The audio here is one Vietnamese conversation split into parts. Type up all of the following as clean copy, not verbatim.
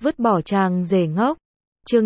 Vứt bỏ chàng rể ngốc. Chương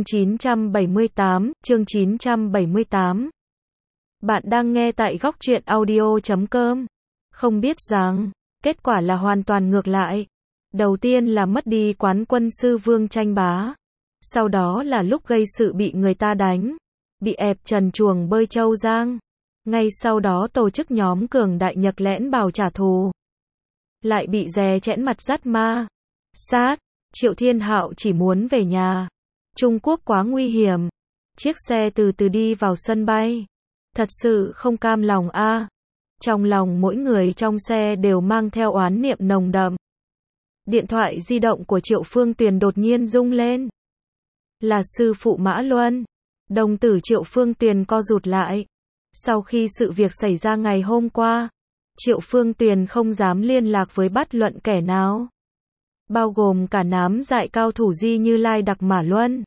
978. Bạn đang nghe tại góc truyện audio.com. Không biết rằng, kết quả là hoàn toàn ngược lại. Đầu tiên là mất đi quán quân sư Vương tranh bá. Sau đó là lúc gây sự bị người ta đánh. Bị ép trần chuồng bơi Châu Giang. Ngay sau đó tổ chức nhóm cường đại Nhật lẽn bào trả thù. Lại bị dè chẽn mặt dắt ma. Sát. Triệu Thiên Hạo chỉ muốn về nhà. Trung Quốc quá nguy hiểm. Chiếc xe từ từ đi vào sân bay. Thật sự không cam lòng a. Trong lòng mỗi người trong xe đều mang theo oán niệm nồng đậm. Điện thoại di động của Triệu Phương Tuyền đột nhiên rung lên. Là sư phụ Mã Luân. Đồng tử Triệu Phương Tuyền co rụt lại. Sau khi sự việc xảy ra ngày hôm qua, Triệu Phương Tuyền không dám liên lạc với bất luận kẻ nào. Bao gồm cả nắm dại cao thủ Di Như Lai Đặc Mã Luân.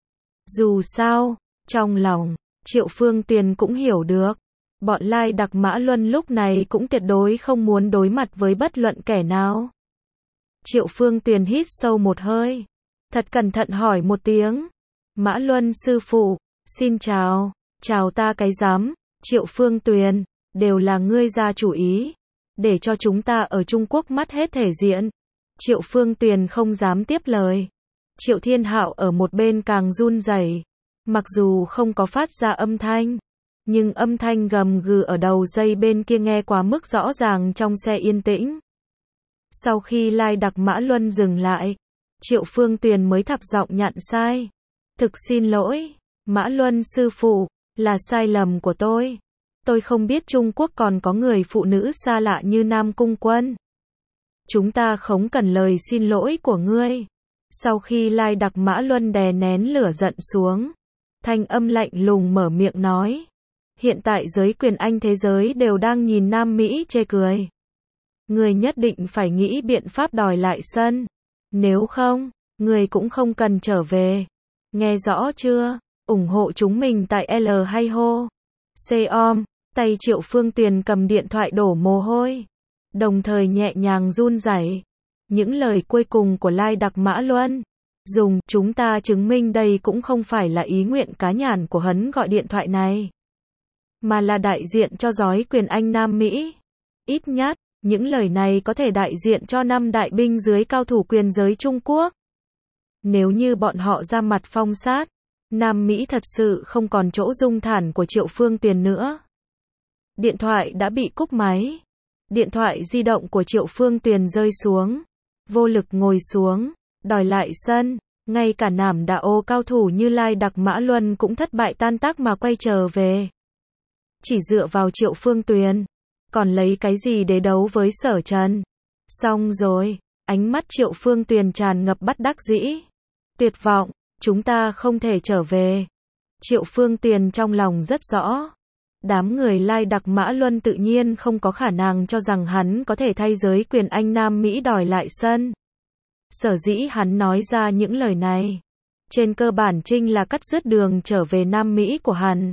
Dù sao, trong lòng, Triệu Phương Tuyền cũng hiểu được. Bọn Lai Đặc Mã Luân lúc này cũng tuyệt đối không muốn đối mặt với bất luận kẻ nào. Triệu Phương Tuyền hít sâu một hơi. Thật cẩn thận hỏi một tiếng. Mã Luân sư phụ, xin chào. Chào ta cái rắm. Triệu Phương Tuyền, đều là ngươi ra chủ ý. Để cho chúng ta ở Trung Quốc mất hết thể diện. Triệu Phương Tuyền không dám tiếp lời. Triệu Thiên Hạo ở một bên càng run rẩy. Mặc dù không có phát ra âm thanh, nhưng âm thanh gầm gừ ở đầu dây bên kia nghe quá mức rõ ràng trong xe yên tĩnh. Sau khi Lai Đặc Mã Luân dừng lại, Triệu Phương Tuyền mới thấp giọng nhận sai. Thực xin lỗi, Mã Luân sư phụ, là sai lầm của tôi. Tôi không biết Trung Quốc còn có người phụ nữ xa lạ như Nam Cung Quân. Chúng ta không cần lời xin lỗi của ngươi. Sau khi Lai Đặc Mã Luân đè nén lửa giận xuống, thanh âm lạnh lùng mở miệng nói. Hiện tại giới quyền Anh thế giới đều đang nhìn Nam Mỹ chê cười. Ngươi nhất định phải nghĩ biện pháp đòi lại sân. Nếu không, ngươi cũng không cần trở về. Nghe rõ chưa? Ủng hộ chúng mình tại L hay hô. C-om. Tay Triệu Phương Tuyền cầm điện thoại đổ mồ hôi. Đồng thời nhẹ nhàng run rẩy. Những lời cuối cùng của Lai Đặc Mã Luân. Dùng, chúng ta chứng minh đây cũng không phải là ý nguyện cá nhàn của hắn gọi điện thoại này. Mà là đại diện cho giới quyền Anh Nam Mỹ. Ít nhất, những lời này có thể đại diện cho 5 đại binh dưới cao thủ quyền giới Trung Quốc. Nếu như bọn họ ra mặt phong sát, Nam Mỹ thật sự không còn chỗ dung thản của Triệu Phương Tuyền nữa. Điện thoại đã bị cúp máy. Điện thoại di động của Triệu Phương Tuyền rơi xuống. Vô lực ngồi xuống, đòi lại sân. Ngay cả nảm đà ô cao thủ như Lai Đặc Mã Luân cũng thất bại tan tác mà quay trở về. Chỉ dựa vào Triệu Phương Tuyền, còn lấy cái gì để đấu với Sở Trần? Xong rồi, ánh mắt Triệu Phương Tuyền tràn ngập bất đắc dĩ. Tuyệt vọng, chúng ta không thể trở về. Triệu Phương Tuyền trong lòng rất rõ. Đám người Lai Đặc Mã Luân tự nhiên không có khả năng cho rằng hắn có thể thay giới quyền Anh Nam Mỹ đòi lại sân. Sở dĩ hắn nói ra những lời này, trên cơ bản chính là cắt đứt đường trở về Nam Mỹ của hắn.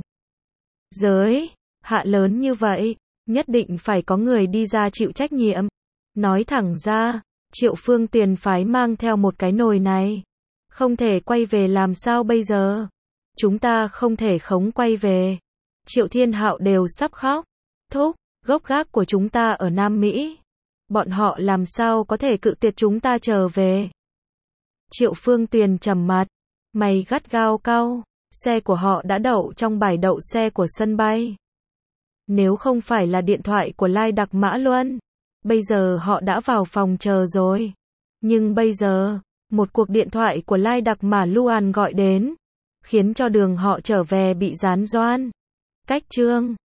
Giới hạ lớn như vậy, nhất định phải có người đi ra chịu trách nhiệm. Nói thẳng ra, Triệu Phương Tuyền phái mang theo một cái nồi này. Không thể quay về làm sao bây giờ? Chúng ta không thể không quay về. Triệu Thiên Hạo đều sắp khóc. Thúc, gốc gác của chúng ta ở Nam Mỹ. Bọn họ làm sao có thể cự tuyệt chúng ta trở về? Triệu Phương Tuyền trầm mặt, mày gắt gao cau. Xe của họ đã đậu trong bãi đậu xe của sân bay. Nếu không phải là điện thoại của Lai Đặc Mã Luân, bây giờ họ đã vào phòng chờ rồi. Nhưng bây giờ, một cuộc điện thoại của Lai Đặc Mã Luân gọi đến, khiến cho đường họ trở về bị gián đoạn. Cách chương